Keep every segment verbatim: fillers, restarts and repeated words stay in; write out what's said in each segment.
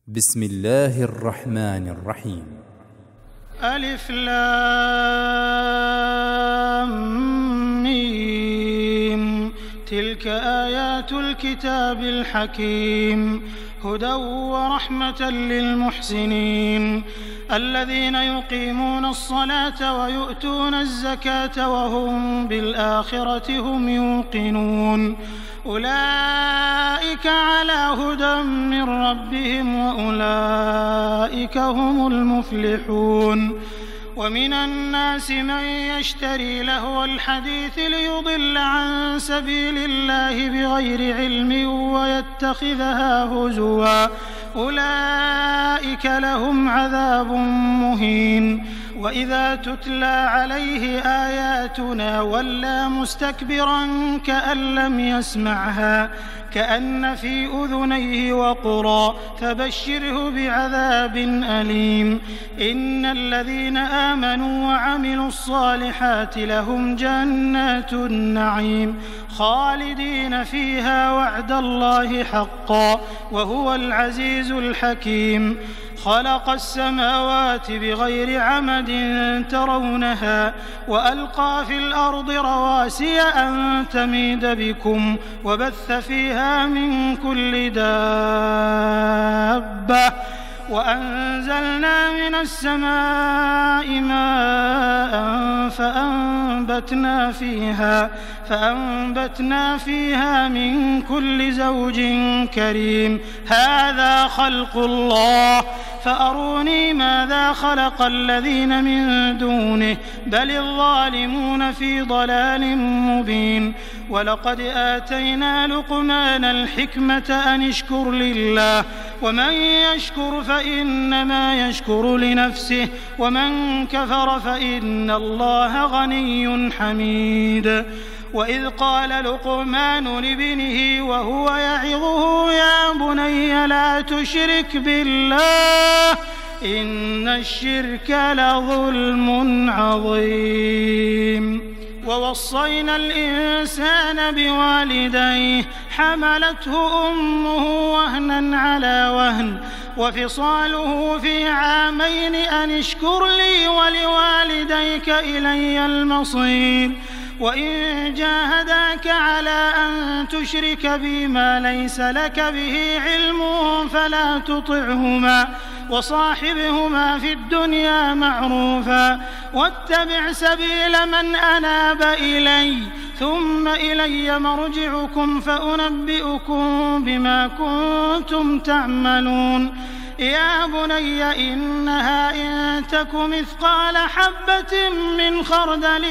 بسم الله الرحمن الرحيم. ألف لام ميم. تلك آيات الكتاب الحكيم، هدى ورحمة للمحسنين الذين يقيمون الصلاة ويؤتون الزكاة وهم بالآخرة هم يوقنون. أولئك على هدى من ربهم وأولئك هم المفلحون. ومن الناس من يشتري لهو الحديث ليضل عن سبيل الله بغير علم ويتخذها هزوا، أولئك لهم عذاب مهين. وإذا تتلى عليه آياتنا ولى مستكبرا كأن لم يسمعها كأن في أذنيه وقرا، فبشره بعذاب أليم. إن الذين آمنوا وعملوا الصالحات لهم جنات النعيم خالدين فيها وعد الله حقا وهو العزيز الحكيم. خلق السماوات بغير عمد ترونها وألقى في الأرض رواسي أن تميد بكم وبث فيها من كل دابة وأنزلنا من السماء ماء فأنبتنا فيها فأنبتنا فيها من كل زوج كريم. هذا خلق الله فأروني ماذا خلق الذين من دونه بل الظالمون في ضلال مبين. ولقد آتينا لقمان الحكمة أن اشكر لله ومن يشكر فإنما يشكر لنفسه ومن كفر فإن الله غني حميد. وإذ قال لقمان لابنه وهو يعظه يا بني لا تشرك بالله إن الشرك لظلم عظيم. ووصينا الإنسان بوالديه حملته أمه وهنا على وهن وفصاله في عامين أن اشكر لي ولوالديك إلي المصير. وإن جاهداك على أن تشرك بي ما ليس لك به علم فلا تطعهما وصاحبهما في الدنيا معروفا واتبع سبيل من أناب إلي ثم إلي مرجعكم فأنبئكم بما كنتم تعملون. يا بني إنها إن تك مثقال حبة من خردل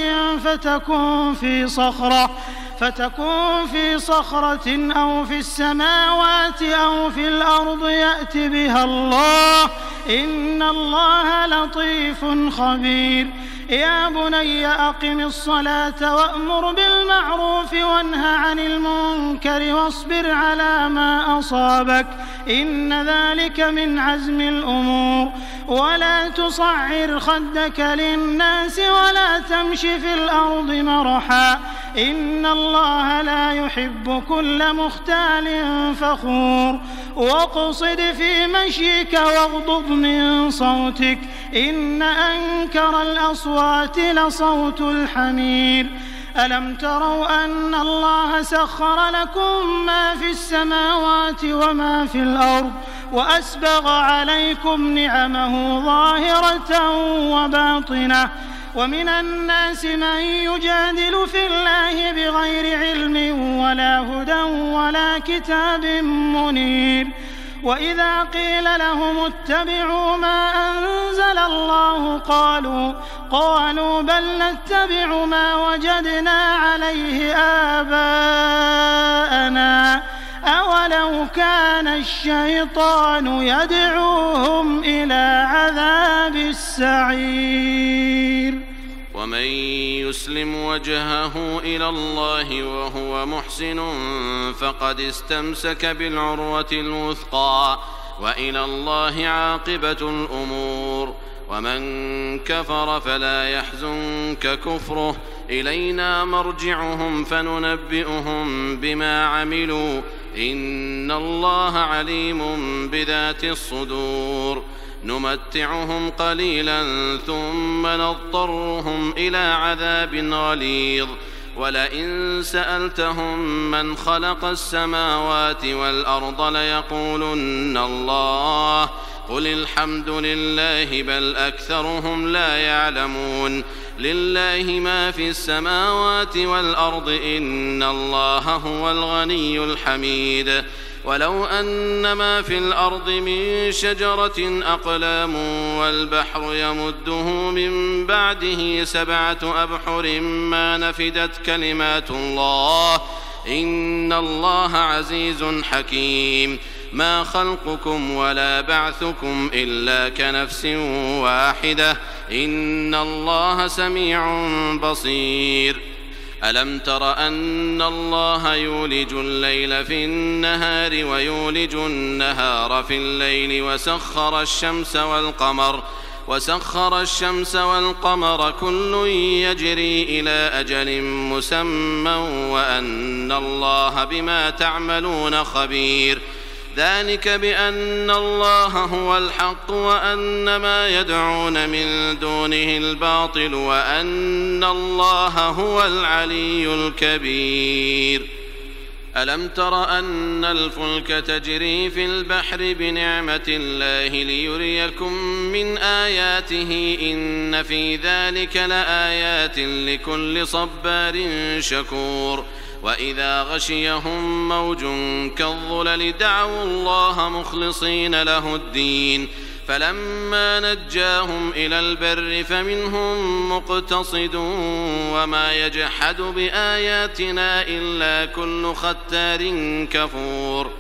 فتكن في صخرة فتكون في صخرة أو في السماوات أو في الأرض يأت بها الله إن الله لطيف خبير. يا بني أقم الصلاة وأمر بالمعروف وانه عن المنكر واصبر على ما أصابك إن ذلك من عزم الأمور. ولا تصعر خدك للناس ولا تمش في الأرض مرحا إن الله لا يحب كل مختال فخور. واقصد في مشيك واغضض من صوتك إن أنكر الأصوات لصوت الحمير. ألم تروا أن الله سخر لكم ما في السماوات وما في الأرض وأسبغ عليكم نعمه ظاهرة وباطنة. ومن الناس من يجادل في الله بغير علم ولا هدى ولا كتاب منير. وإذا قيل لهم اتبعوا ما أنزل الله قالوا قالوا بل نتبع ما وجدنا عليه آباءنا أولو كان الشيطان يدعوهم إلى عذاب السعير. ومن يسلم وجهه إلى الله وهو محسن فقد استمسك بالعروة الوثقى وإلى الله عاقبة الأمور. ومن كفر فلا يحزنك كفره إلينا مرجعهم فننبئهم بما عملوا إن الله عليم بذات الصدور نمتعهم قليلا ثم نضطرهم إلى عذاب غليظ ولئن سألتهم من خلق السماوات والأرض ليقولن الله قل الحمد لله بل أكثرهم لا يعلمون لله ما في السماوات والأرض إن الله هو الغني الحميد ولو أن ما في الأرض من شجرة أقلام والبحر يمده من بعده سبعة أبحر ما نفدت كلمات الله إن الله عزيز حكيم ما خلقكم ولا بعثكم إلا كنفس واحدة إن الله سميع بصير ألم تر أن الله يولج الليل في النهار ويولج النهار في الليل وسخر الشمس والقمر وسخر الشمس والقمر كل يجري إلى أجل مسمى وأن الله بما تعملون خبير ذلك بأن الله هو الحق وأن ما يدعون من دونه الباطل وأن الله هو العلي الكبير ألم تر أن الفلك تجري في البحر بنعمة الله ليريكم من آياته إن في ذلك لآيات لكل صبار شكور وإذا غشيهم موج كالظلل دعوا الله مخلصين له الدين فلما نجاهم إلى البر فمنهم مقتصد وما يجحد بآياتنا إلا كل ختار كفور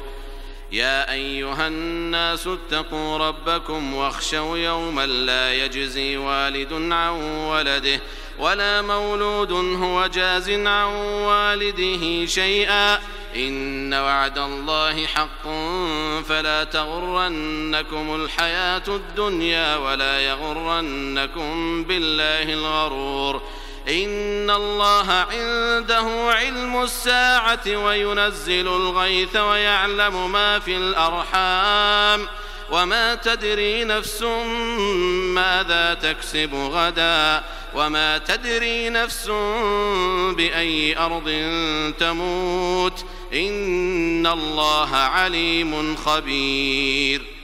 يا أيها الناس اتقوا ربكم واخشوا يوما لا يجزي والد عن ولده ولا مولود هو جاز عن والده شيئا إن وعد الله حق فلا تغرنكم الحياة الدنيا ولا يغرنكم بالله الغرور إن الله عنده علم الساعة وينزل الغيث ويعلم ما في الأرحام وما تدري نفس ماذا تكسب غدا وما تدري نفس بأي أرض تموت إن الله عليم خبير